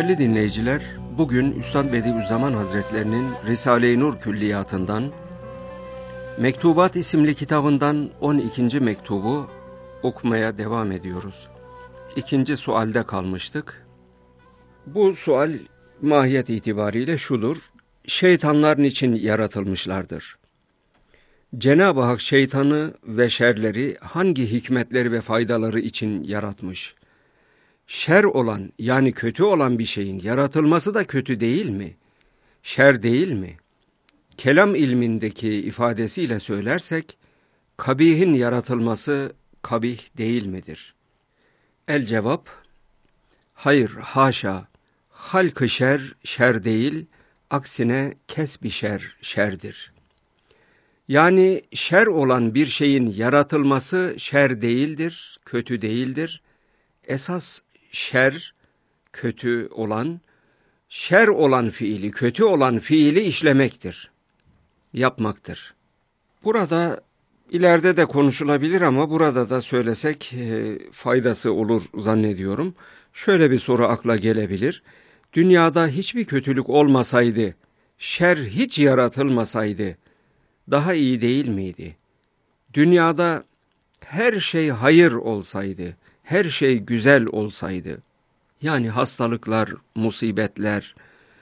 Değerli dinleyiciler, bugün Üstad Bediüzzaman Hazretlerinin Risale-i Nur Külliyatından, Mektubat isimli kitabından 12. mektubu okumaya devam ediyoruz. İkinci sualde kalmıştık. Bu sual mahiyet itibariyle şudur: şeytanlar niçin yaratılmışlardır? Cenab-ı Hak şeytanı ve şerleri hangi hikmetleri ve faydaları için yaratmış? Şer olan, yani kötü olan bir şeyin yaratılması da kötü değil mi? Şer değil mi? Kelam ilmindeki ifadesiyle söylersek, kabihin yaratılması kabih değil midir? El cevap, hayır, haşa, halk-ı şer, şer değil, aksine kesb-i şer, şerdir. Yani şer olan bir şeyin yaratılması şer değildir, kötü değildir. Esas şer, kötü olan, şer olan fiili, kötü olan fiili işlemektir, yapmaktır. Burada ileride de konuşulabilir ama burada da söylesek faydası olur zannediyorum. Şöyle bir soru akla gelebilir: dünyada hiçbir kötülük olmasaydı, şer hiç yaratılmasaydı, daha iyi değil miydi? Dünyada her şey hayır olsaydı, her şey güzel olsaydı, yani hastalıklar, musibetler,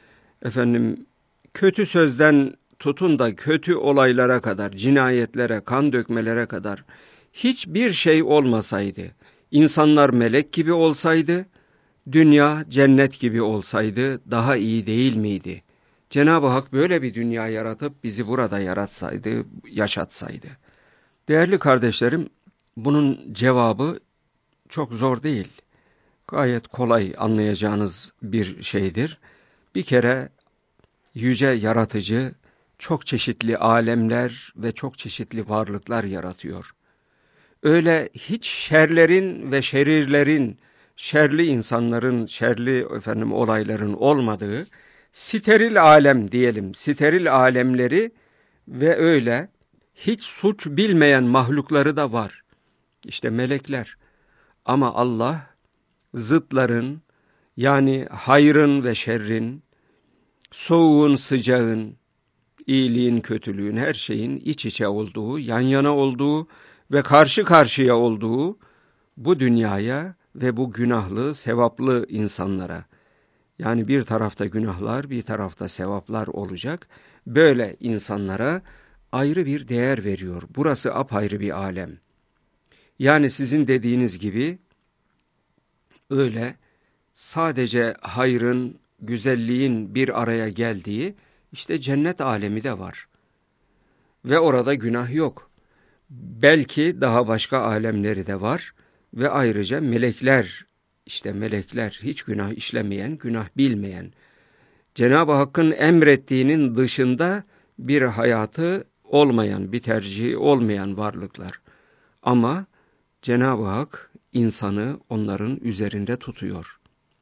kötü sözden tutun da kötü olaylara kadar, cinayetlere, kan dökmelere kadar hiçbir şey olmasaydı, insanlar melek gibi olsaydı, dünya cennet gibi olsaydı daha iyi değil miydi? Cenab-ı Hak böyle bir dünya yaratıp bizi burada yaratsaydı, yaşatsaydı. Değerli kardeşlerim, bunun cevabı çok zor değil. Gayet kolay anlayacağınız bir şeydir. Bir kere yüce yaratıcı çok çeşitli alemler ve çok çeşitli varlıklar yaratıyor. Öyle hiç şerlerin ve şerirlerin, şerli insanların, şerli olayların olmadığı steril alem diyelim, steril alemleri ve öyle hiç suç bilmeyen mahlukları da var. İşte melekler. Ama Allah zıtların, yani hayrın ve şerrin, soğuğun sıcağın, iyiliğin kötülüğün, her şeyin iç içe olduğu, yan yana olduğu ve karşı karşıya olduğu bu dünyaya ve bu günahlı, sevaplı insanlara, yani bir tarafta günahlar, bir tarafta sevaplar olacak, böyle insanlara ayrı bir değer veriyor. Burası apayrı bir alem. Yani sizin dediğiniz gibi öyle sadece hayrın, güzelliğin bir araya geldiği işte cennet alemi de var. Ve orada günah yok. Belki daha başka alemleri de var ve ayrıca melekler, işte melekler hiç günah işlemeyen, günah bilmeyen, Cenab-ı Hakk'ın emrettiğinin dışında bir hayatı olmayan, bir tercihi olmayan varlıklar. Ama Cenab-ı Hak insanı onların üzerinde tutuyor.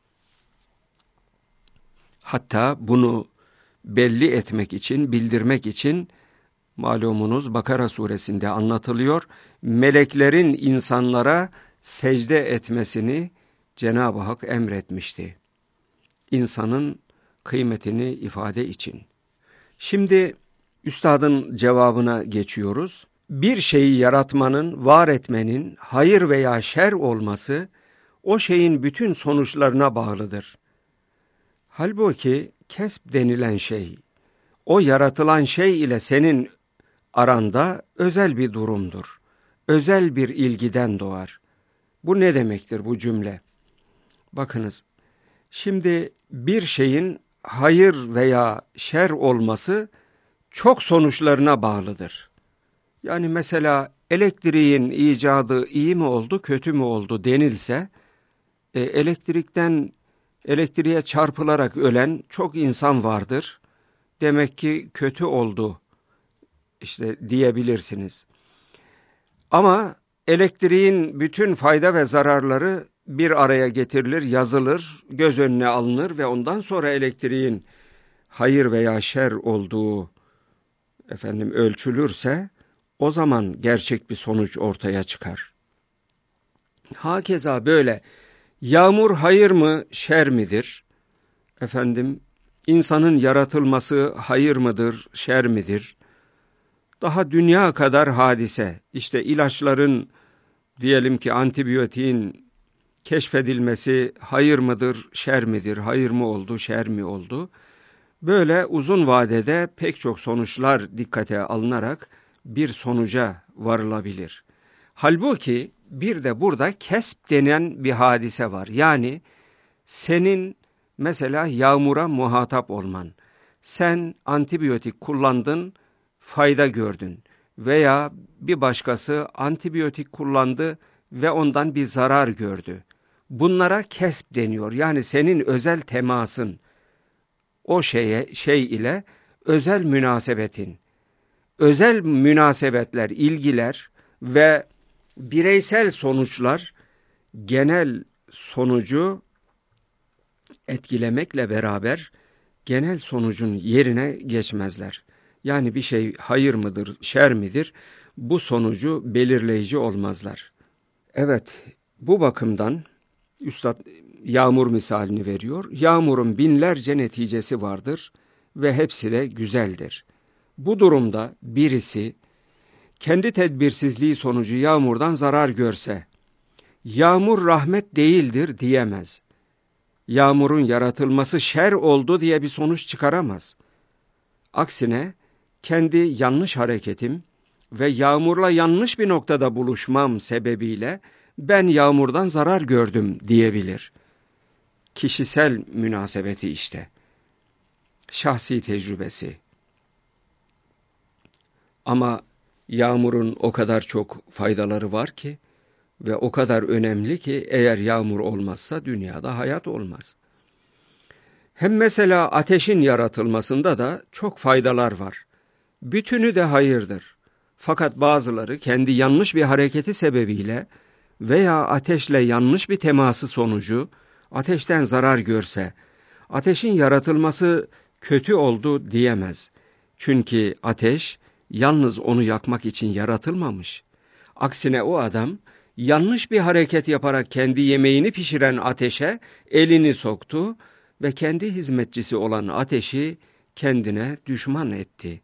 Hatta bunu belli etmek için, bildirmek için malumunuz Bakara suresinde anlatılıyor. Meleklerin insanlara secde etmesini Cenab-ı Hak emretmişti. İnsanın kıymetini ifade için. Şimdi üstadın cevabına geçiyoruz. Bir şeyi yaratmanın, var etmenin hayır veya şer olması o şeyin bütün sonuçlarına bağlıdır. Halbuki kesb denilen şey, o yaratılan şey ile senin aranda özel bir durumdur. Özel bir ilgiden doğar. Bu ne demektir bu cümle? Bakınız, şimdi bir şeyin hayır veya şer olması çok sonuçlarına bağlıdır. Yani mesela elektriğin icadı iyi mi oldu, kötü mü oldu denilse, elektriğe çarpılarak ölen çok insan vardır. Demek ki kötü oldu işte diyebilirsiniz. Ama elektriğin bütün fayda ve zararları bir araya getirilir, yazılır, göz önüne alınır ve ondan sonra elektriğin hayır veya şer olduğu ölçülürse o zaman gerçek bir sonuç ortaya çıkar. Hakeza böyle yağmur hayır mı, şer midir? Efendim, insanın yaratılması hayır mıdır, şer midir? Daha dünya kadar hadise. İşte ilaçların, diyelim ki antibiyotiğin keşfedilmesi hayır mıdır, şer midir? Hayır mı oldu, şer mi oldu? Böyle uzun vadede pek çok sonuçlar dikkate alınarak bir sonuca varılabilir. Halbuki bir de burada kesp denen bir hadise var. Yani senin mesela yağmura muhatap olman. Sen antibiyotik kullandın, fayda gördün. Veya bir başkası antibiyotik kullandı ve ondan bir zarar gördü. Bunlara kesp deniyor. Yani senin özel temasın, o şey ile özel münasebetin. Özel münasebetler, ilgiler ve bireysel sonuçlar genel sonucu etkilemekle beraber genel sonucun yerine geçmezler. Yani bir şey hayır mıdır, şer midir, bu sonucu belirleyici olmazlar. Evet, bu bakımdan Üstad yağmur misalini veriyor. Yağmurun binlerce neticesi vardır ve hepsi de güzeldir. Bu durumda birisi kendi tedbirsizliği sonucu yağmurdan zarar görse, yağmur rahmet değildir diyemez. Yağmurun yaratılması şer oldu diye bir sonuç çıkaramaz. Aksine kendi yanlış hareketim ve yağmurla yanlış bir noktada buluşmam sebebiyle ben yağmurdan zarar gördüm diyebilir. Kişisel münasebeti işte. Şahsi tecrübesi. Ama yağmurun o kadar çok faydaları var ki ve o kadar önemli ki eğer yağmur olmazsa dünyada hayat olmaz. Hem mesela ateşin yaratılmasında da çok faydalar var. Bütünü de hayırdır. Fakat bazıları kendi yanlış bir hareketi sebebiyle veya ateşle yanlış bir teması sonucu ateşten zarar görse, ateşin yaratılması kötü oldu diyemez. Çünkü ateş yalnız onu yakmak için yaratılmamış. Aksine o adam yanlış bir hareket yaparak kendi yemeğini pişiren ateşe elini soktu ve kendi hizmetçisi olan ateşi kendine düşman etti.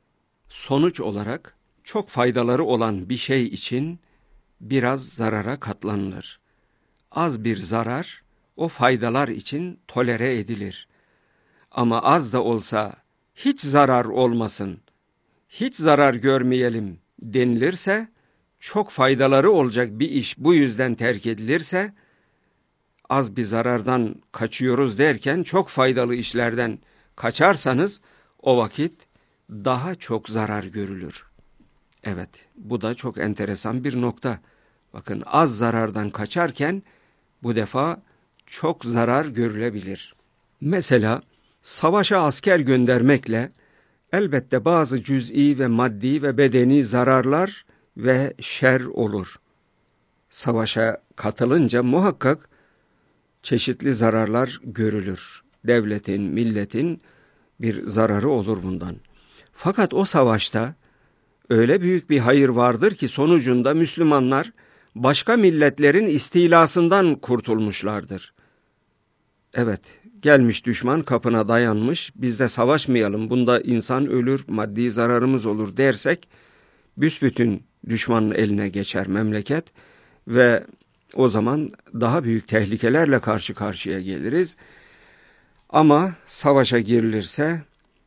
Sonuç olarak çok faydaları olan bir şey için biraz zarara katlanılır. Az bir zarar o faydalar için tolere edilir. Ama az da olsa hiç zarar olmasın, hiç zarar görmeyelim denilirse, çok faydaları olacak bir iş bu yüzden terk edilirse, az bir zarardan kaçıyoruz derken çok faydalı işlerden kaçarsanız o vakit daha çok zarar görülür. Evet, bu da çok enteresan bir nokta. Bakın, az zarardan kaçarken bu defa çok zarar görülebilir. Mesela savaşa asker göndermekle elbette bazı cüz'i ve maddi ve bedeni zararlar ve şer olur. Savaşa katılınca muhakkak çeşitli zararlar görülür. Devletin, milletin bir zararı olur bundan. Fakat o savaşta öyle büyük bir hayır vardır ki sonucunda Müslümanlar başka milletlerin istilasından kurtulmuşlardır. Evet, gelmiş düşman kapına dayanmış, biz de savaşmayalım, bunda insan ölür, maddi zararımız olur dersek, büsbütün düşmanın eline geçer memleket ve o zaman daha büyük tehlikelerle karşı karşıya geliriz. Ama savaşa girilirse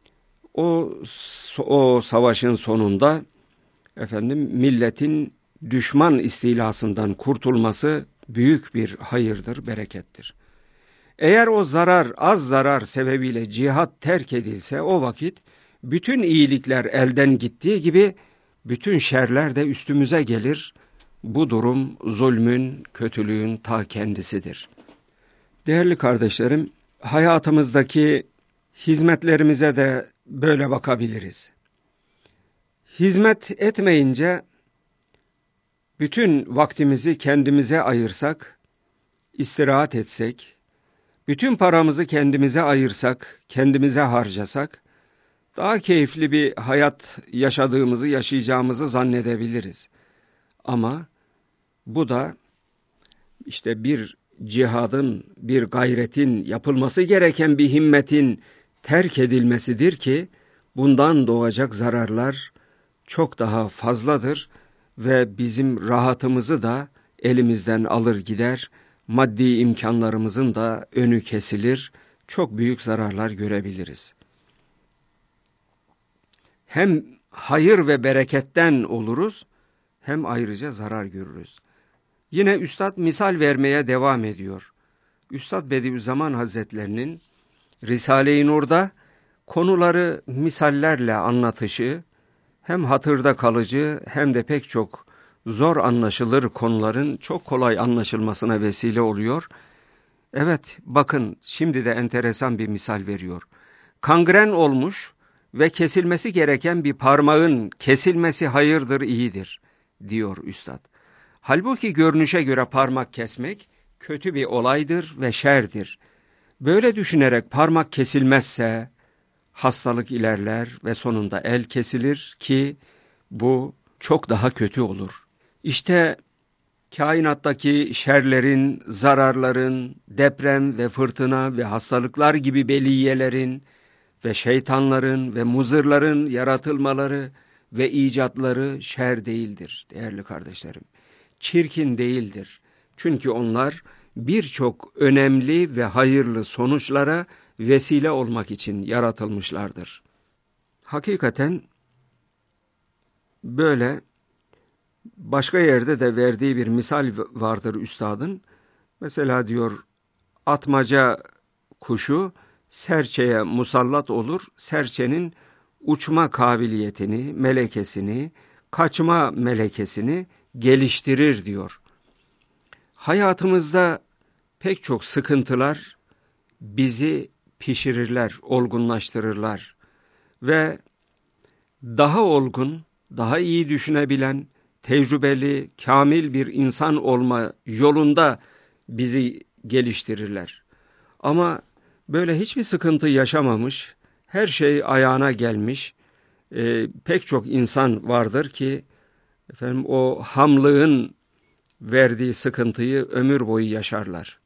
o savaşın sonunda milletin düşman istilasından kurtulması büyük bir hayırdır, berekettir. Eğer o az zarar sebebiyle cihat terk edilse o vakit bütün iyilikler elden gittiği gibi bütün şerler de üstümüze gelir. Bu durum zulmün, kötülüğün ta kendisidir. Değerli kardeşlerim, hayatımızdaki hizmetlerimize de böyle bakabiliriz. Hizmet etmeyince bütün vaktimizi kendimize ayırsak, istirahat etsek, bütün paramızı kendimize ayırsak, kendimize harcasak, daha keyifli bir hayat yaşayacağımızı zannedebiliriz. Ama bu da işte bir cihadın, bir gayretin, yapılması gereken bir himmetin terk edilmesidir ki bundan doğacak zararlar çok daha fazladır ve bizim rahatımızı da elimizden alır gider, maddi imkanlarımızın da önü kesilir, çok büyük zararlar görebiliriz. Hem hayır ve bereketten oluruz, hem ayrıca zarar görürüz. Yine Üstad misal vermeye devam ediyor. Üstad Bediüzzaman Hazretlerinin Risale-i Nur'da konuları misallerle anlatışı, hem hatırda kalıcı hem de pek çok zor anlaşılır konuların çok kolay anlaşılmasına vesile oluyor. Evet, bakın şimdi de enteresan bir misal veriyor. Kangren olmuş ve kesilmesi gereken bir parmağın kesilmesi hayırdır, iyidir, diyor Üstad. Halbuki görünüşe göre parmak kesmek kötü bir olaydır ve şerdir. Böyle düşünerek parmak kesilmezse hastalık ilerler ve sonunda el kesilir ki bu çok daha kötü olur. İşte kainattaki şerlerin, zararların, deprem ve fırtına ve hastalıklar gibi beliyelerin ve şeytanların ve muzırların yaratılmaları ve icatları şer değildir değerli kardeşlerim. Çirkin değildir. Çünkü onlar birçok önemli ve hayırlı sonuçlara vesile olmak için yaratılmışlardır. Hakikaten böyle başka yerde de verdiği bir misal vardır üstadın. Mesela diyor, atmaca kuşu serçeye musallat olur, serçenin uçma kabiliyetini, melekesini, kaçma melekesini geliştirir diyor. Hayatımızda pek çok sıkıntılar bizi pişirirler, olgunlaştırırlar ve daha olgun, daha iyi düşünebilen, tecrübeli, kamil bir insan olma yolunda bizi geliştirirler. Ama böyle hiçbir sıkıntı yaşamamış, her şey ayağına gelmiş, pek çok insan vardır ki o hamlığın verdiği sıkıntıyı ömür boyu yaşarlar.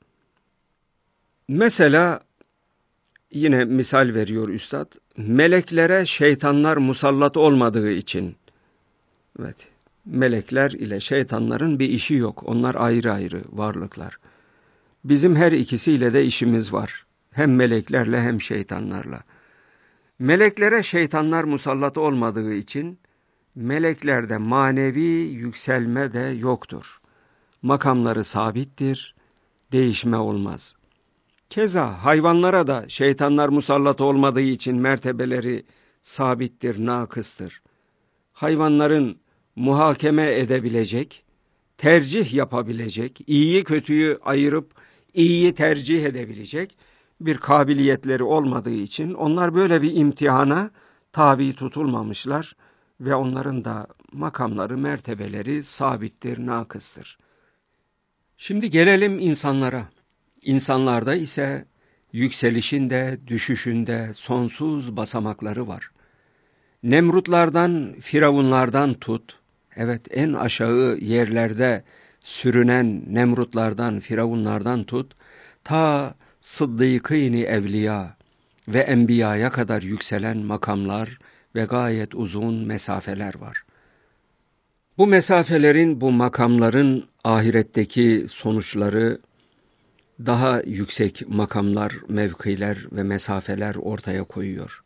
Mesela yine misal veriyor üstad, meleklere şeytanlar musallat olmadığı için, evet, melekler ile şeytanların bir işi yok, onlar ayrı ayrı varlıklar. Bizim her ikisiyle de işimiz var, hem meleklerle hem şeytanlarla. Meleklere şeytanlar musallat olmadığı için, meleklerde manevi yükselme de yoktur. Makamları sabittir, değişme olmaz. Keza hayvanlara da şeytanlar musallat olmadığı için mertebeleri sabittir, nakıstır. Hayvanların muhakeme edebilecek, tercih yapabilecek, iyiyi kötüyü ayırıp iyiyi tercih edebilecek bir kabiliyetleri olmadığı için onlar böyle bir imtihana tabi tutulmamışlar ve onların da makamları, mertebeleri sabittir, nakıstır. Şimdi gelelim insanlara. İnsanlarda ise yükselişin de düşüşün de sonsuz basamakları var. Nemrutlardan, firavunlardan tut, evet en aşağı yerlerde sürünen Nemrutlardan, firavunlardan tut, ta Sıddıkîn-i Evliya ve Enbiya'ya kadar yükselen makamlar ve gayet uzun mesafeler var. Bu mesafelerin, bu makamların ahiretteki sonuçları daha yüksek makamlar, mevkiler ve mesafeler ortaya koyuyor.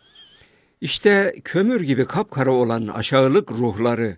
İşte kömür gibi kapkara olan aşağılık ruhları,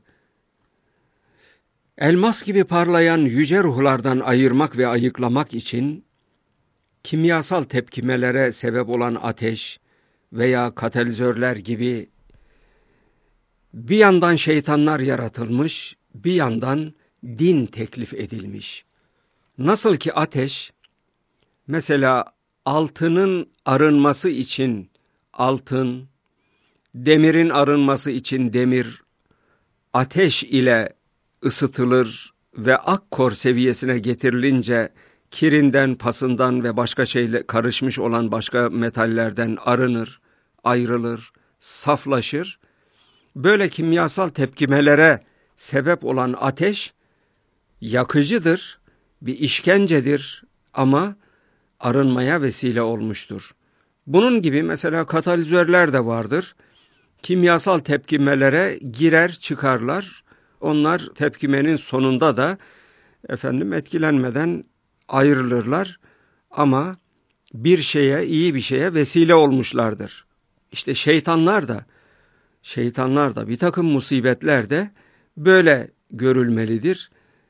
elmas gibi parlayan yüce ruhlardan ayırmak ve ayıklamak için, kimyasal tepkimelere sebep olan ateş veya katalizörler gibi bir yandan şeytanlar yaratılmış, bir yandan din teklif edilmiş. Nasıl ki ateş, mesela altının arınması için altın, demirin arınması için demir, ateş ile ısıtılır ve akkor seviyesine getirilince kirinden, pasından ve başka şeyle karışmış olan başka metallerden arınır, ayrılır, saflaşır. Böyle kimyasal tepkimelere sebep olan ateş yakıcıdır bir işkencedir ama arınmaya vesile olmuştur. Bunun gibi mesela katalizörler de vardır. Kimyasal tepkimelere girer çıkarlar. Onlar tepkimenin sonunda da etkilenmeden ayrılırlar ama bir şeye, iyi bir şeye vesile olmuşlardır. İşte şeytanlar da bir takım musibetler de böyle görülmelidir.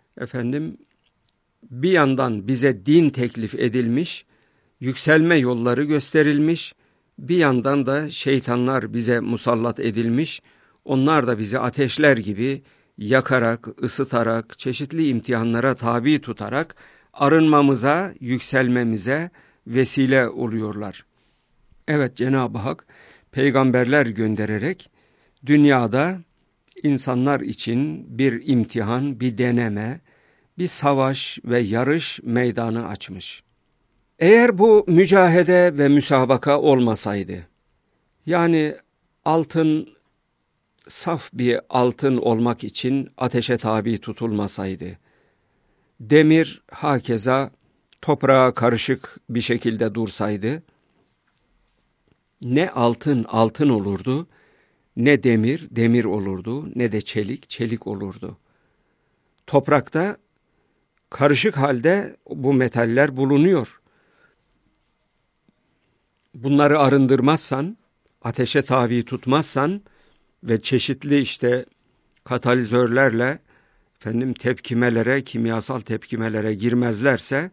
Bir yandan bize din teklif edilmiş, yükselme yolları gösterilmiş, bir yandan da şeytanlar bize musallat edilmiş, onlar da bizi ateşler gibi yakarak, ısıtarak, çeşitli imtihanlara tabi tutarak arınmamıza, yükselmemize vesile oluyorlar. Evet, Cenab-ı Hak peygamberler göndererek dünyada insanlar için bir imtihan, bir deneme, bir savaş ve yarış meydanı açmış. Eğer bu mücahede ve müsabaka olmasaydı, yani altın, saf bir altın olmak için ateşe tabi tutulmasaydı, demir hakeza toprağa karışık bir şekilde dursaydı, ne altın altın olurdu, ne demir demir olurdu, ne de çelik çelik olurdu. Toprakta karışık halde bu metaller bulunuyor. Bunları arındırmazsan, ateşe tabi tutmazsan ve çeşitli katalizörlerle tepkimelere, kimyasal tepkimelere girmezlerse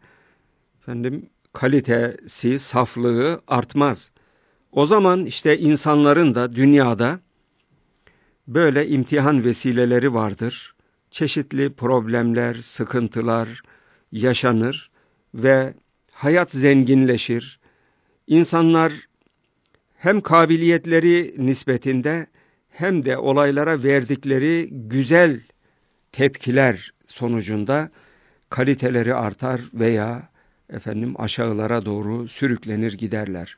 kalitesi, saflığı artmaz. O zaman insanların da dünyada böyle imtihan vesileleri vardır. Çeşitli problemler, sıkıntılar yaşanır ve hayat zenginleşir. İnsanlar hem kabiliyetleri nispetinde hem de olaylara verdikleri güzel tepkiler sonucunda kaliteleri artar veya aşağılara doğru sürüklenir giderler.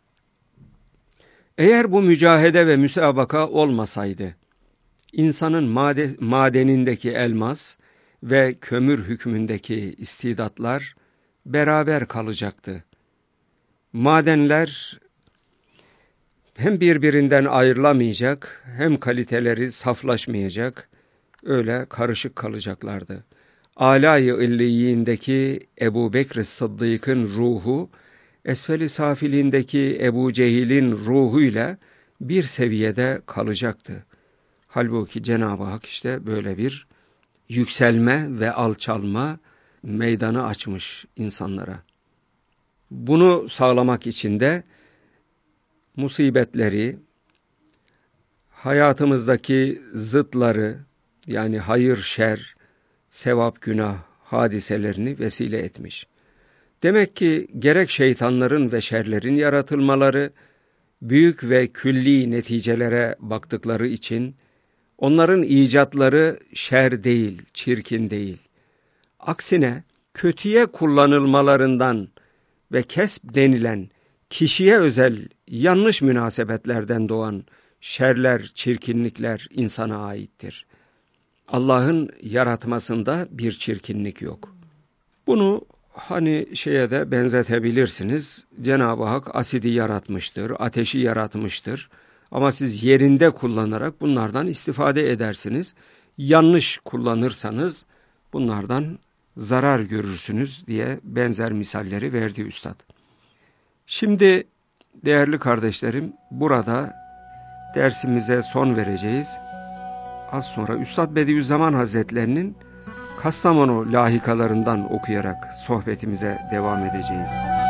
Eğer bu mücahede ve müsabaka olmasaydı, insanın madenindeki elmas ve kömür hükmündeki istidatlar beraber kalacaktı. Madenler hem birbirinden ayrılamayacak, hem kaliteleri saflaşmayacak, öyle karışık kalacaklardı. Âlâ-i illiyindeki Ebu Bekr Sıddık'ın ruhu, Esfel-i Safiliğindeki Ebu Cehil'in ruhuyla bir seviyede kalacaktı. Halbuki Cenab-ı Hak böyle bir yükselme ve alçalma meydanı açmış insanlara. Bunu sağlamak için de musibetleri, hayatımızdaki zıtları, yani hayır, şer, sevap, günah hadiselerini vesile etmiş. Demek ki gerek şeytanların ve şerlerin yaratılmaları, büyük ve külli neticelere baktıkları için, onların icatları şer değil, çirkin değil. Aksine kötüye kullanılmalarından ve kesb denilen kişiye özel yanlış münasebetlerden doğan şerler, çirkinlikler insana aittir. Allah'ın yaratmasında bir çirkinlik yok. Bunu şeye de benzetebilirsiniz. Cenab-ı Hak asidi yaratmıştır, ateşi yaratmıştır. Ama siz yerinde kullanarak bunlardan istifade edersiniz. Yanlış kullanırsanız bunlardan zarar görürsünüz diye benzer misalleri verdi Üstad. Şimdi değerli kardeşlerim, burada dersimize son vereceğiz. Az sonra Üstad Bediüzzaman Hazretlerinin Kastamonu lahikalarından okuyarak sohbetimize devam edeceğiz.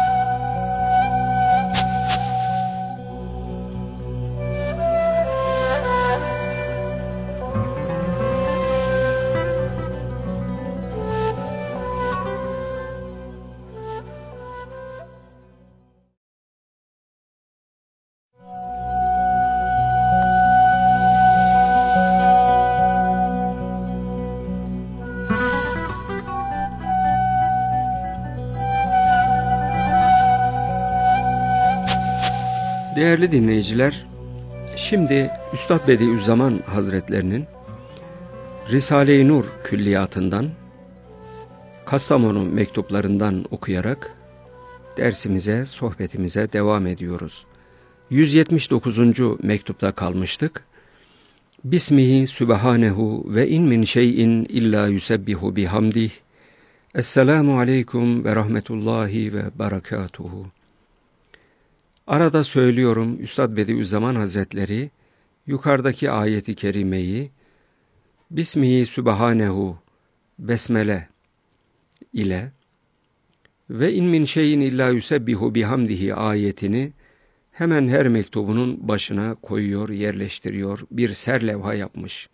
Değerli dinleyiciler, şimdi Üstad Bediüzzaman Hazretlerinin Risale-i Nur külliyatından Kastamonu mektuplarından okuyarak dersimize, sohbetimize devam ediyoruz. 179. mektupta kalmıştık. Bismihi Sübhanehu ve in min şeyin illa yusebbihu bihamdih. Esselamu aleyküm ve rahmetullahi ve berekatuhu. Arada söylüyorum, Üstad Bediüzzaman Hazretleri yukarıdaki ayeti kerimeyi Bismihi Sübhanehu besmele ile ve in min şeyin illa yusebbihu bihamdihi ayetini hemen her mektubunun başına koyuyor, yerleştiriyor, bir serlevha yapmış.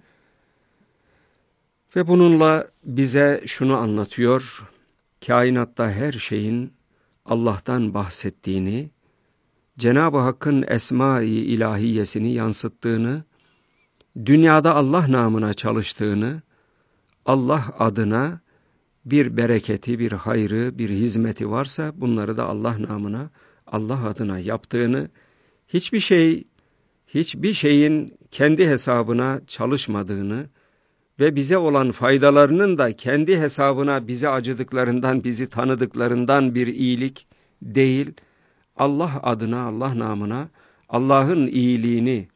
Ve bununla bize şunu anlatıyor, kainatta her şeyin Allah'tan bahsettiğini, Cenab-ı Hakk'ın esma-i ilahiyesini yansıttığını, dünyada Allah namına çalıştığını, Allah adına bir bereketi, bir hayrı, bir hizmeti varsa bunları da Allah namına, Allah adına yaptığını, hiçbir şeyin kendi hesabına çalışmadığını ve bize olan faydalarının da kendi hesabına bize acıdıklarından, bizi tanıdıklarından bir iyilik değil, Allah adına, Allah namına, Allah'ın iyiliğini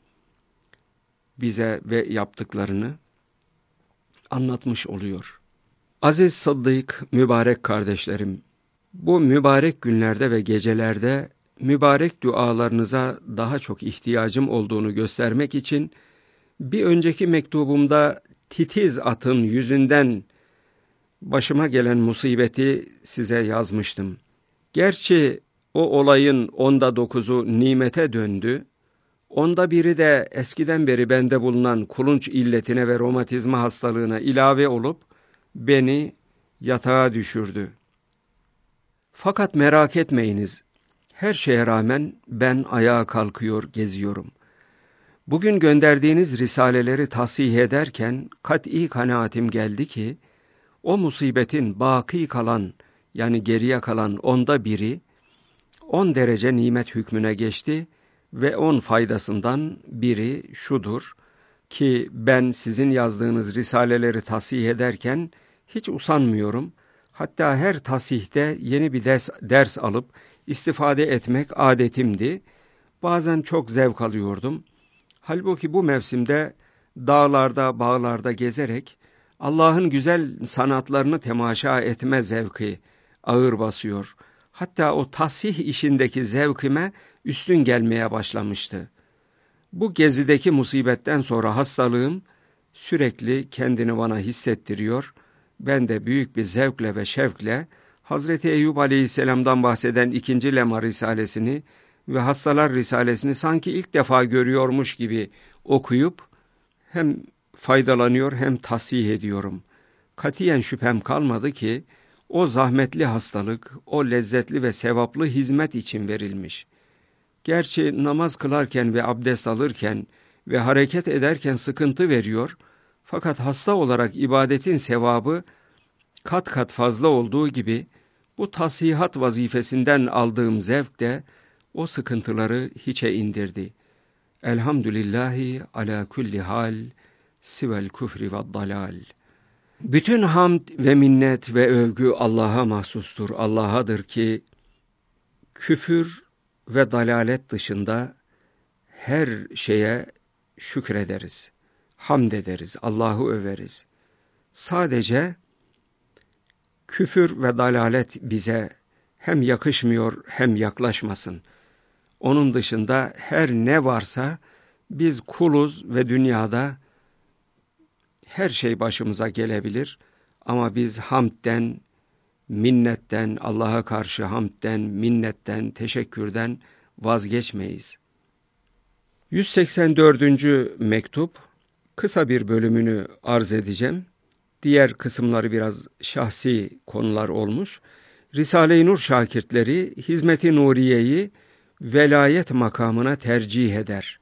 bize ve yaptıklarını anlatmış oluyor. Aziz Sıddık, mübarek kardeşlerim, bu mübarek günlerde ve gecelerde mübarek dualarınıza daha çok ihtiyacım olduğunu göstermek için bir önceki mektubumda titiz atın yüzünden başıma gelen musibeti size yazmıştım. Gerçi o olayın 9'u nimete döndü, 1'i de eskiden beri bende bulunan kulunç illetine ve romatizma hastalığına ilave olup beni yatağa düşürdü. Fakat merak etmeyiniz, her şeye rağmen ben ayağa kalkıyor, geziyorum. Bugün gönderdiğiniz risaleleri tahsih ederken kat'i kanaatim geldi ki, o musibetin baki kalan, yani geriye kalan 1'i, 10 derece nimet hükmüne geçti ve 10 faydasından biri şudur ki ben sizin yazdığınız risaleleri tahsih ederken hiç usanmıyorum. Hatta her tasihte yeni bir ders alıp istifade etmek adetimdi. Bazen çok zevk alıyordum. Halbuki bu mevsimde dağlarda, bağlarda gezerek Allah'ın güzel sanatlarını temaşa etme zevki ağır basıyor. Hatta o tasih işindeki zevkime üstün gelmeye başlamıştı. Bu gezideki musibetten sonra hastalığım sürekli kendini bana hissettiriyor. Ben de büyük bir zevkle ve şevkle Hazreti Eyüp Aleyhisselam'dan bahseden 2. Lema Risalesini ve Hastalar Risalesini sanki ilk defa görüyormuş gibi okuyup hem faydalanıyor hem tasih ediyorum. Katiyen şüphem kalmadı ki o zahmetli hastalık, o lezzetli ve sevaplı hizmet için verilmiş. Gerçi namaz kılarken ve abdest alırken ve hareket ederken sıkıntı veriyor, fakat hasta olarak ibadetin sevabı kat kat fazla olduğu gibi bu tasihat vazifesinden aldığım zevk de o sıkıntıları hiçe indirdi. Elhamdülillahi ala kulli hal sivel küfri ve dalal. Bütün hamd ve minnet ve övgü Allah'a mahsustur. Allah'adır ki küfür ve dalalet dışında her şeye şükrederiz, hamd ederiz, Allah'ı överiz. Sadece küfür ve dalalet bize hem yakışmıyor hem yaklaşmasın. Onun dışında her ne varsa biz kuluz ve dünyada her şey başımıza gelebilir. Ama biz hamdden, minnetten, Allah'a karşı hamdden, minnetten, teşekkürden vazgeçmeyiz. 184. mektup, kısa bir bölümünü arz edeceğim. Diğer kısımları biraz şahsi konular olmuş. Risale-i Nur şakirtleri hizmet-i nuriyeyi velayet makamına tercih eder.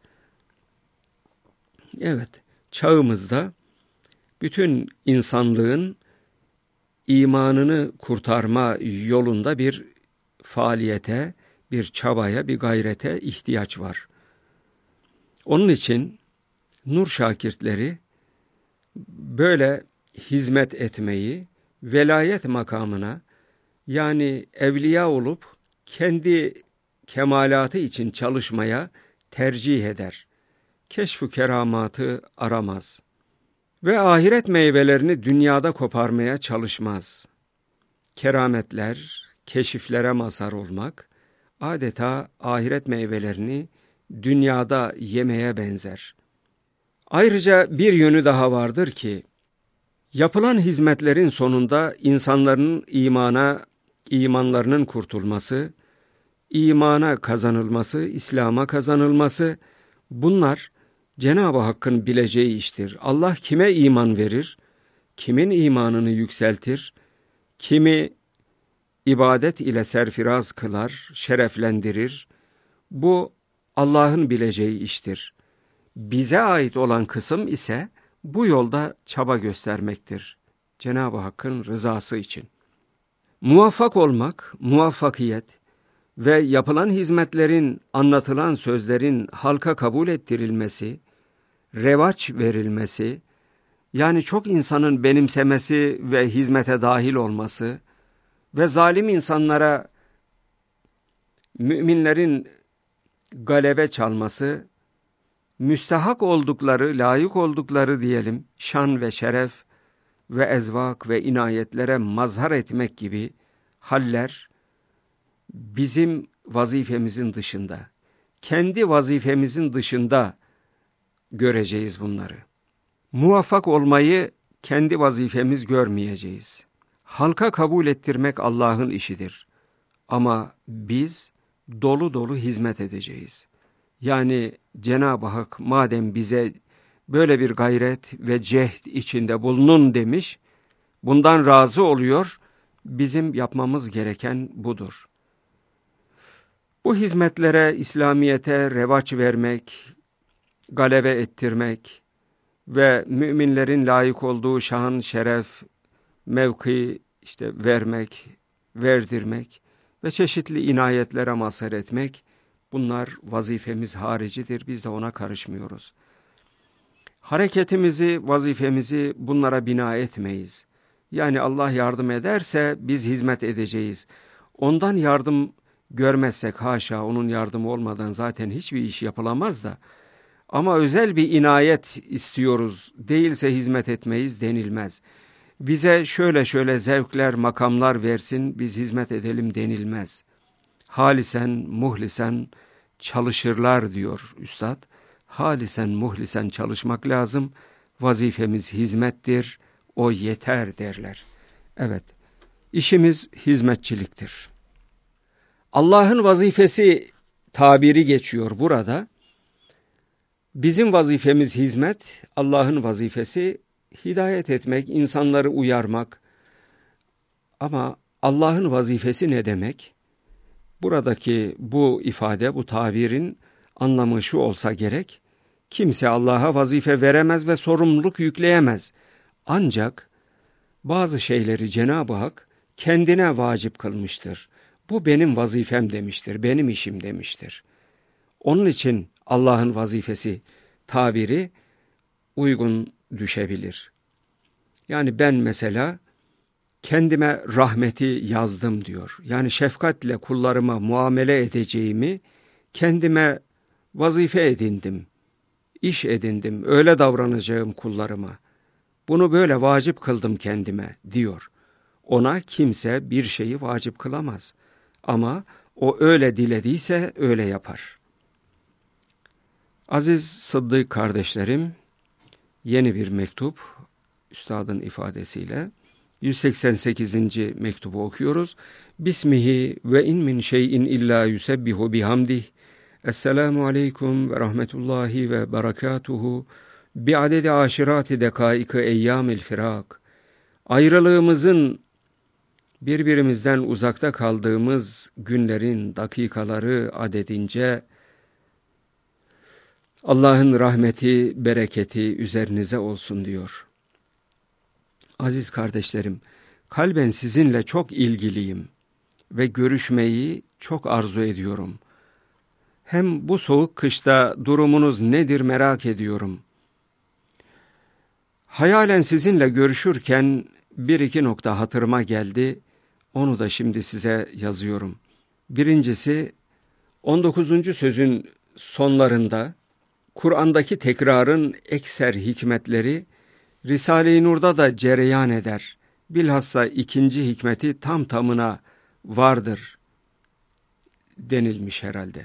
Evet, çağımızda bütün insanlığın imanını kurtarma yolunda bir faaliyete, bir çabaya, bir gayrete ihtiyaç var. Onun için nur şakirtleri böyle hizmet etmeyi, velayet makamına, yani evliya olup kendi kemalatı için çalışmaya tercih eder. Keşf-ü keramatı aramaz ve ahiret meyvelerini dünyada koparmaya çalışmaz. Kerametler, keşiflere mazhar olmak, adeta ahiret meyvelerini dünyada yemeye benzer. Ayrıca bir yönü daha vardır ki, yapılan hizmetlerin sonunda insanların imanlarının kurtulması, imana kazanılması, İslam'a kazanılması, bunlar Cenab-ı Hakk'ın bileceği iştir. Allah kime iman verir, kimin imanını yükseltir, kimi ibadet ile serfiraz kılar, şereflendirir, bu Allah'ın bileceği iştir. Bize ait olan kısım ise bu yolda çaba göstermektir. Cenab-ı Hakk'ın rızası için. Muvaffak olmak, muvaffakiyet ve yapılan hizmetlerin, anlatılan sözlerin halka kabul ettirilmesi, revaç verilmesi, yani çok insanın benimsemesi ve hizmete dahil olması ve zalim insanlara müminlerin galebe çalması, müstehak oldukları, layık oldukları diyelim, şan ve şeref ve ezvak ve inayetlere mazhar etmek gibi haller bizim vazifemizin dışında, kendi vazifemizin dışında göreceğiz bunları. Muvaffak olmayı kendi vazifemiz görmeyeceğiz. Halka kabul ettirmek Allah'ın işidir. Ama biz dolu dolu hizmet edeceğiz. Yani Cenab-ı Hak madem bize böyle bir gayret ve cehd içinde bulunun demiş, bundan razı oluyor, bizim yapmamız gereken budur. Bu hizmetlere, İslamiyete revaç vermek, galebe ettirmek ve müminlerin layık olduğu şan, şeref, mevki vermek, verdirmek ve çeşitli inayetlere mazhar etmek, bunlar vazifemiz haricidir, biz de ona karışmıyoruz. Hareketimizi, vazifemizi bunlara bina etmeyiz. Yani Allah yardım ederse biz hizmet edeceğiz. Ondan yardım görmezsek, haşa onun yardımı olmadan zaten hiçbir iş yapılamaz da, ama özel bir inayet istiyoruz, değilse hizmet etmeyiz denilmez. Bize şöyle şöyle zevkler, makamlar versin, biz hizmet edelim denilmez. Halisen, muhlisen çalışırlar diyor Üstad. Halisen, muhlisen çalışmak lazım. Vazifemiz hizmettir, o yeter derler. Evet, işimiz hizmetçiliktir. Allah'ın vazifesi tabiri geçiyor burada. Bizim vazifemiz hizmet, Allah'ın vazifesi hidayet etmek, insanları uyarmak. Ama Allah'ın vazifesi ne demek? Buradaki bu ifade, bu tabirin anlamı şu olsa gerek, kimse Allah'a vazife veremez ve sorumluluk yükleyemez. Ancak bazı şeyleri Cenab-ı Hak kendine vacip kılmıştır. Bu benim vazifem demiştir, benim işim demiştir. Onun için Allah'ın vazifesi tabiri uygun düşebilir. Yani ben mesela kendime rahmeti yazdım diyor. Yani şefkatle kullarıma muamele edeceğimi kendime vazife edindim, iş edindim, öyle davranacağım kullarıma. Bunu böyle vacip kıldım kendime diyor. Ona kimse bir şeyi vacip kılamaz. Ama o öyle dilediyse öyle yapar. Aziz Sıddık kardeşlerim, yeni bir mektup, üstadın ifadesiyle 188. mektubu okuyoruz. Bismihi ve in min şeyin illa yusebbihu bihamdih. Esselamu aleyküm ve rahmetullahi ve berekatuhu. Bi'adedi aşirati dekaik eyyamil firak. Ayrılığımızın, birbirimizden uzakta kaldığımız günlerin dakikaları adedince Allah'ın rahmeti, bereketi üzerinize olsun diyor. Aziz kardeşlerim, kalben sizinle çok ilgiliyim ve görüşmeyi çok arzu ediyorum. Hem bu soğuk kışta durumunuz nedir merak ediyorum. Hayalen sizinle görüşürken bir iki nokta hatırıma geldi. Onu da şimdi size yazıyorum. Birincisi, 19. sözün sonlarında Kur'an'daki tekrarın ekser hikmetleri Risale-i Nur'da da cereyan eder. Bilhassa ikinci hikmeti tam tamına vardır denilmiş herhalde.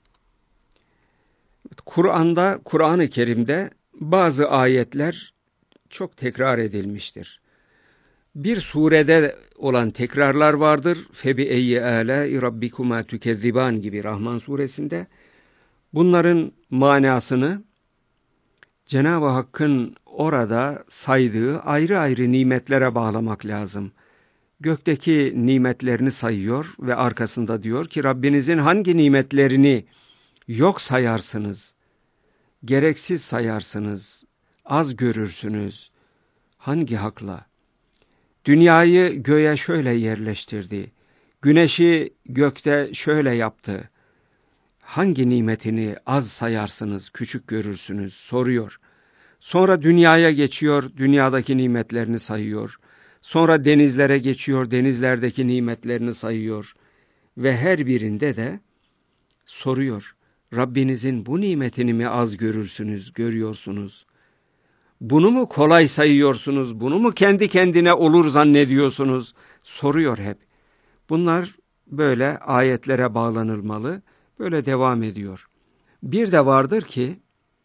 Kur'an'da, Kur'an-ı Kerim'de bazı ayetler çok tekrar edilmiştir. Bir surede olan tekrarlar vardır. فَبِأَيِّ آلَاءِ رَبِّكُمَا تُكَذِّبَانِ gibi Rahman suresinde. Bunların manasını Cenab-ı Hakk'ın orada saydığı ayrı ayrı nimetlere bağlamak lazım. Gökteki nimetlerini sayıyor ve arkasında diyor ki Rabbinizin hangi nimetlerini yok sayarsınız, gereksiz sayarsınız, az görürsünüz, hangi hakla? Dünyayı göğe şöyle yerleştirdi, güneşi gökte şöyle yaptı, hangi nimetini az sayarsınız, küçük görürsünüz soruyor. Sonra dünyaya geçiyor, dünyadaki nimetlerini sayıyor. Sonra denizlere geçiyor, denizlerdeki nimetlerini sayıyor. Ve her birinde de soruyor. Rabbinizin bu nimetini mi az görürsünüz, görüyorsunuz? Bunu mu kolay sayıyorsunuz, bunu mu kendi kendine olur zannediyorsunuz? Soruyor hep. Bunlar böyle ayetlere bağlanılmalı, böyle devam ediyor. Bir de vardır ki,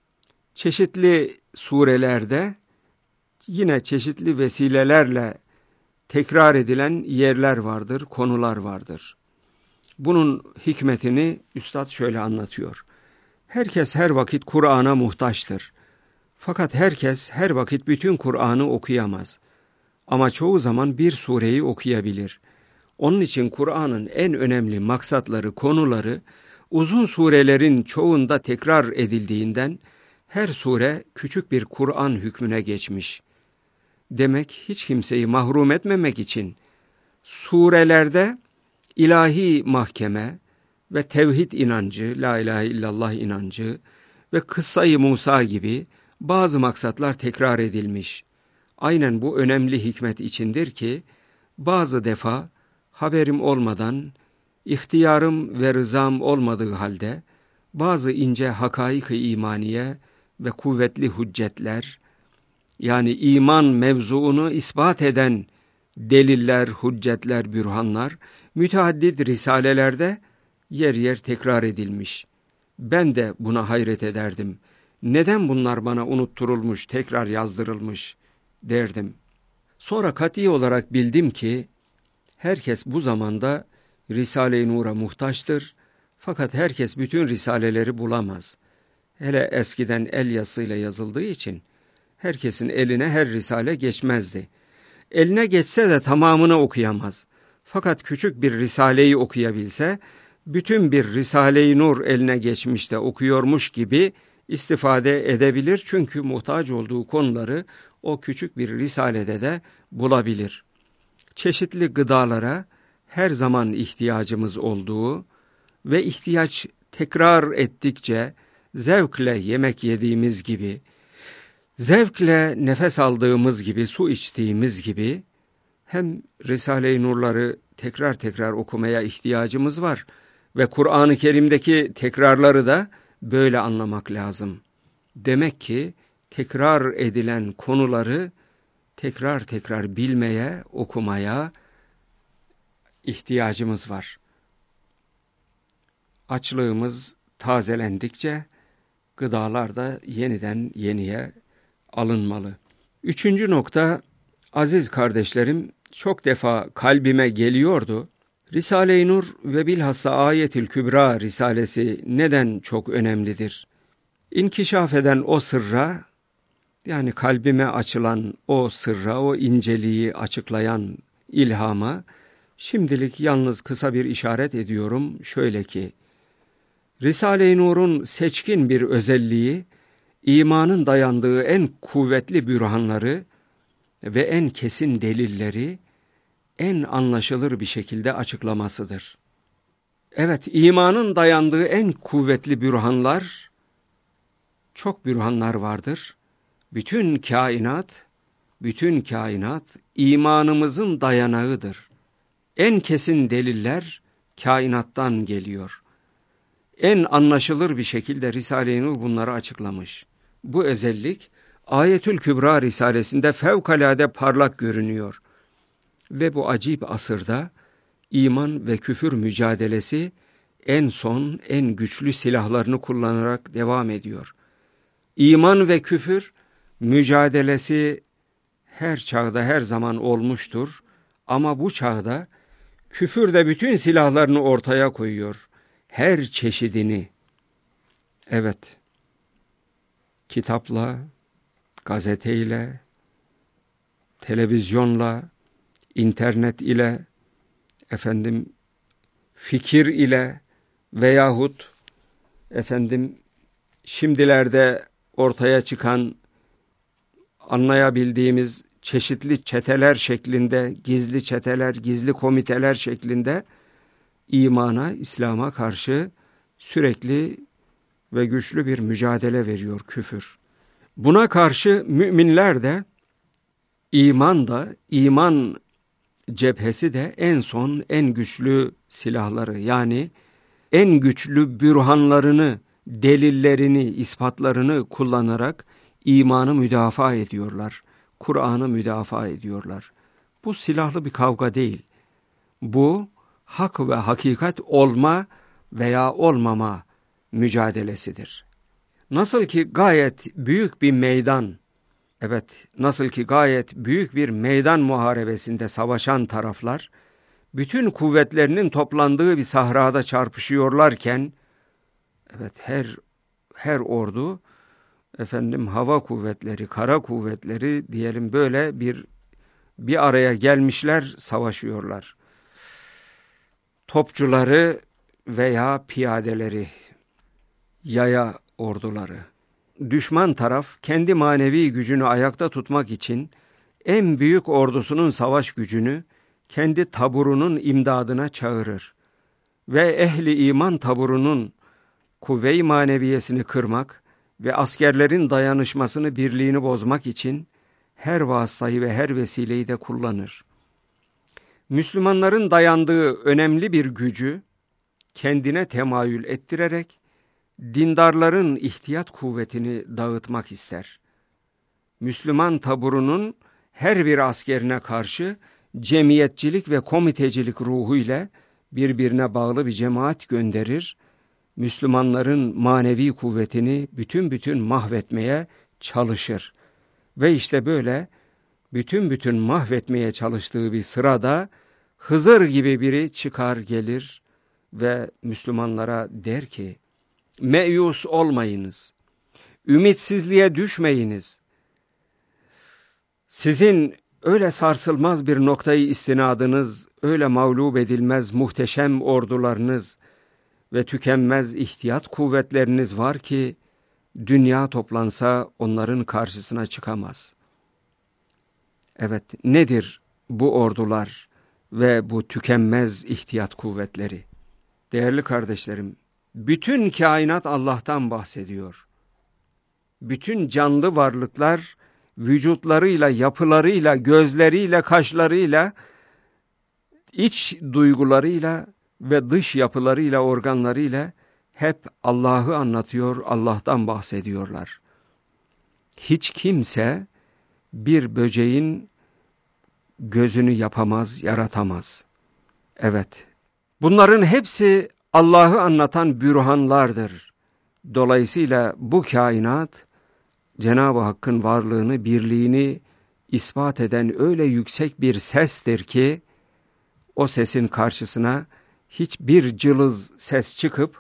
çeşitli surelerde yine çeşitli vesilelerle tekrar edilen yerler vardır, konular vardır. Bunun hikmetini Üstad şöyle anlatıyor. Herkes her vakit Kur'an'a muhtaçtır. Fakat herkes her vakit bütün Kur'an'ı okuyamaz. Ama çoğu zaman bir sureyi okuyabilir. Onun için Kur'an'ın en önemli maksatları, konuları uzun surelerin çoğunda tekrar edildiğinden her sure küçük bir Kur'an hükmüne geçmiş. Demek hiç kimseyi mahrum etmemek için surelerde ilahi mahkeme ve tevhid inancı, la ilahe illallah inancı ve kıssa-i Musa gibi bazı maksatlar tekrar edilmiş. Aynen bu önemli hikmet içindir ki bazı defa haberim olmadan, ihtiyarım ve rızam olmadığı halde bazı ince hakaik-i imaniye ve kuvvetli hüccetler, yani iman mevzuunu ispat eden deliller, hüccetler, bürhanlar, müteaddit risalelerde yer yer tekrar edilmiş. Ben de buna hayret ederdim. Neden bunlar bana unutturulmuş, tekrar yazdırılmış derdim. Sonra kati olarak bildim ki, herkes bu zamanda Risale-i Nur'a muhtaçtır. Fakat herkes bütün risaleleri bulamaz. Hele eskiden el yazısıyla yazıldığı için, herkesin eline her risale geçmezdi. Eline geçse de tamamını okuyamaz. Fakat küçük bir risaleyi okuyabilse, bütün bir Risale-i Nur eline geçmiş de okuyormuş gibi istifade edebilir. Çünkü muhtaç olduğu konuları o küçük bir risalede de bulabilir. Çeşitli gıdalara her zaman ihtiyacımız olduğu ve ihtiyaç tekrar ettikçe zevkle yemek yediğimiz gibi, zevkle nefes aldığımız gibi, su içtiğimiz gibi hem Risale-i Nur'ları tekrar tekrar okumaya ihtiyacımız var ve Kur'an-ı Kerim'deki tekrarları da böyle anlamak lazım. Demek ki tekrar edilen konuları tekrar tekrar bilmeye, okumaya ihtiyacımız var. Açlığımız tazelendikçe gıdalar da yeniden yeniye alınmalı. Üçüncü nokta, aziz kardeşlerim, çok defa kalbime geliyordu. Risale-i Nur ve bilhassa Ayetül Kübra Risalesi neden çok önemlidir? İnkişaf eden o sırra, yani kalbime açılan o sırra, o inceliği açıklayan ilhama, şimdilik yalnız kısa bir işaret ediyorum. Şöyle ki, Risale-i Nur'un seçkin bir özelliği, imanın dayandığı en kuvvetli bürhanları ve en kesin delilleri en anlaşılır bir şekilde açıklamasıdır. Evet, imanın dayandığı en kuvvetli bürhanlar, çok bürhanlar vardır. Bütün kainat bütün kainat imanımızın dayanağıdır. En kesin deliller kainattan geliyor. En anlaşılır bir şekilde Risale-i Nur bunları açıklamış. Bu özellik Ayetül Kübra Risalesinde fevkalade parlak görünüyor. Ve bu acip asırda iman ve küfür mücadelesi en son, en güçlü silahlarını kullanarak devam ediyor. İman ve küfür mücadelesi her çağda, her zaman olmuştur. Ama bu çağda küfür de bütün silahlarını ortaya koyuyor. Her çeşidini. Evet, kitapla, gazeteyle, televizyonla, internet ile, fikir ile veyahut şimdilerde ortaya çıkan anlayabildiğimiz çeşitli çeteler şeklinde, gizli çeteler, gizli komiteler şeklinde imana, İslam'a karşı sürekli ve güçlü bir mücadele veriyor küfür. Buna karşı müminler de iman cephesi de en son, en güçlü silahları, yani en güçlü bürhanlarını, delillerini, ispatlarını kullanarak imanı müdafaa ediyorlar. Kur'an'ı müdafaa ediyorlar. Bu silahlı bir kavga değil. Bu hak ve hakikat olma veya olmama mücadelesidir. Nasıl ki gayet büyük bir meydan muharebesinde savaşan taraflar, bütün kuvvetlerinin toplandığı bir sahrada çarpışıyorlarken, her ordu, hava kuvvetleri, kara kuvvetleri diyelim, böyle bir araya gelmişler, savaşıyorlar. Topçuları veya piyadeleri, yaya orduları. Düşman taraf kendi manevi gücünü ayakta tutmak için en büyük ordusunun savaş gücünü kendi taburunun imdadına çağırır ve ehli iman taburunun kuvve-i maneviyesini kırmak ve askerlerin dayanışmasını, birliğini bozmak için her vasıtayı ve her vesileyi de kullanır. Müslümanların dayandığı önemli bir gücü kendine temayül ettirerek dindarların ihtiyat kuvvetini dağıtmak ister. Müslüman taburunun her bir askerine karşı cemiyetçilik ve komitecilik ruhu ile birbirine bağlı bir cemaat gönderir, Müslümanların manevi kuvvetini bütün mahvetmeye çalışır. Ve işte böyle bütün mahvetmeye çalıştığı bir sırada Hızır gibi biri çıkar gelir ve Müslümanlara der ki, meyus olmayınız, ümitsizliğe düşmeyiniz. Sizin öyle sarsılmaz bir noktayı istinadınız, öyle mağlup edilmez muhteşem ordularınız ve tükenmez ihtiyat kuvvetleriniz var ki, dünya toplansa onların karşısına çıkamaz. Evet, nedir bu ordular ve bu tükenmez ihtiyat kuvvetleri? Değerli kardeşlerim, bütün kainat Allah'tan bahsediyor. Bütün canlı varlıklar vücutlarıyla, yapılarıyla, gözleriyle, kaşlarıyla, iç duygularıyla ve dış yapılarıyla, organlarıyla hep Allah'ı anlatıyor, Allah'tan bahsediyorlar. Hiç kimse bir böceğin gözünü yapamaz, yaratamaz. Evet, bunların hepsi Allah'ı anlatan bürhanlardır. Dolayısıyla bu kainat, Cenab-ı Hakk'ın varlığını, birliğini ispat eden öyle yüksek bir sestir ki, o sesin karşısına hiçbir cılız ses çıkıp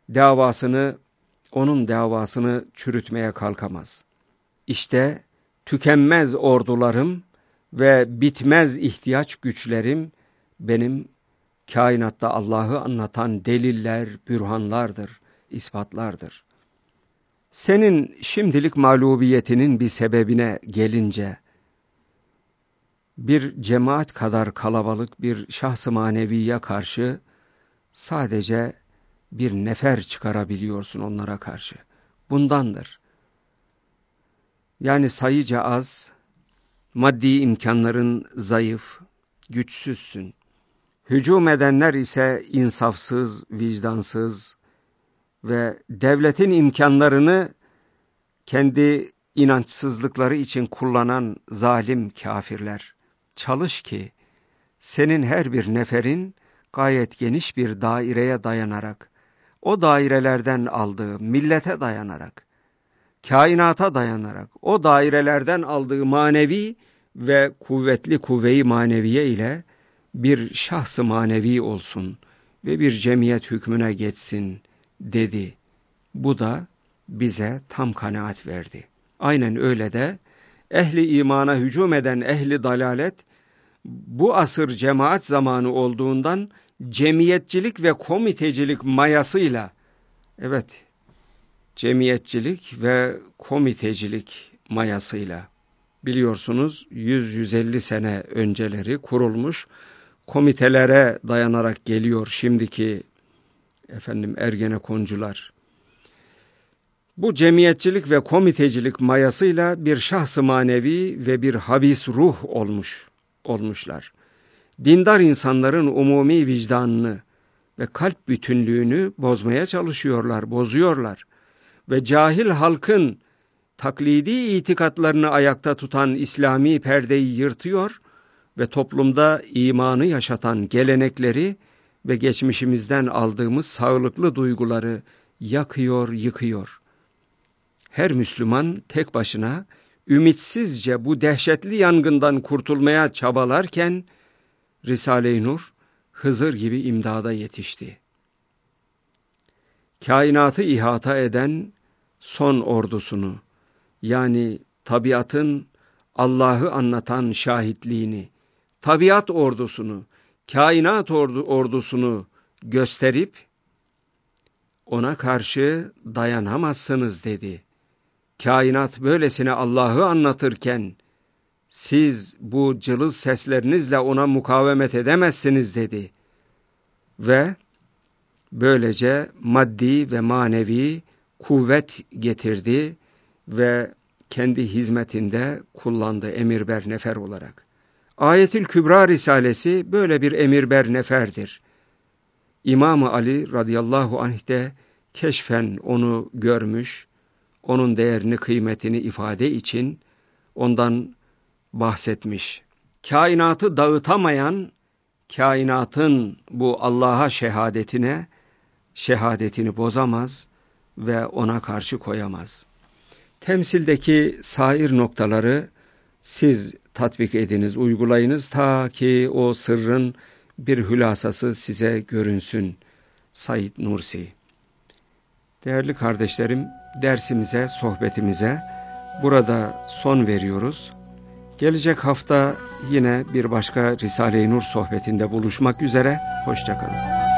onun davasını çürütmeye kalkamaz. İşte tükenmez ordularım ve bitmez ihtiyaç güçlerim benim kainatta Allah'ı anlatan deliller, bürhanlardır, ispatlardır. Senin şimdilik mağlubiyetinin bir sebebine gelince, bir cemaat kadar kalabalık bir şahs-ı maneviye karşı sadece bir nefer çıkarabiliyorsun onlara karşı. Bundandır. Yani sayıca az, Maddi imkanların zayıf, güçsüzsün. Hücum edenler ise insafsız, vicdansız ve devletin imkanlarını kendi inançsızlıkları için kullanan zalim kafirler. Çalış ki senin her bir neferin gayet geniş bir daireye dayanarak, o dairelerden aldığı millete dayanarak, kainata dayanarak, o dairelerden aldığı manevi ve kuvvetli kuvve-i maneviye ile bir şahs-ı manevi olsun ve bir cemiyet hükmüne geçsin dedi. Bu da bize tam kanaat verdi. Aynen öyle de ehli imana hücum eden ehli dalalet, bu asır cemaat zamanı olduğundan cemiyetçilik ve komitecilik mayasıyla, evet, cemiyetçilik ve komitecilik mayasıyla, biliyorsunuz 100-150 sene önceleri kurulmuş komitelere dayanarak geliyor şimdiki Ergenekoncular. Bu cemiyetçilik ve komitecilik mayasıyla bir şahs-ı manevi ve bir habis ruh olmuşlar. Dindar insanların umumi vicdanını ve kalp bütünlüğünü bozmaya çalışıyorlar, bozuyorlar. Ve cahil halkın taklidi itikatlarını ayakta tutan İslami perdeyi yırtıyor ve toplumda imanı yaşatan gelenekleri ve geçmişimizden aldığımız sağlıklı duyguları yakıyor, yıkıyor. Her Müslüman tek başına ümitsizce bu dehşetli yangından kurtulmaya çabalarken Risale-i Nur Hızır gibi imdada yetişti. Kainatı ihata eden son ordusunu, yani tabiatın Allah'ı anlatan şahitliğini, tabiat ordusunu, kainat ordusunu gösterip ona karşı dayanamazsınız dedi. Kainat böylesine Allah'ı anlatırken siz bu cılız seslerinizle ona mukavemet edemezsiniz dedi. Ve böylece maddi ve manevi kuvvet getirdi ve kendi hizmetinde kullandı emirber nefer olarak. Ayetül Kübra Risalesi böyle bir emirber neferdir. İmam-ı Ali radıyallahu anh de keşfen onu görmüş, onun değerini, kıymetini ifade için ondan bahsetmiş. Kainatı dağıtamayan, kainatın bu Allah'a şehadetini bozamaz ve ona karşı koyamaz. Temsildeki sair noktaları siz tatbik ediniz, uygulayınız ta ki o sırrın bir hülasası size görünsün. Said Nursi. Değerli kardeşlerim, dersimize, sohbetimize burada son veriyoruz. Gelecek hafta yine bir başka Risale-i Nur sohbetinde buluşmak üzere. Hoşça kalın.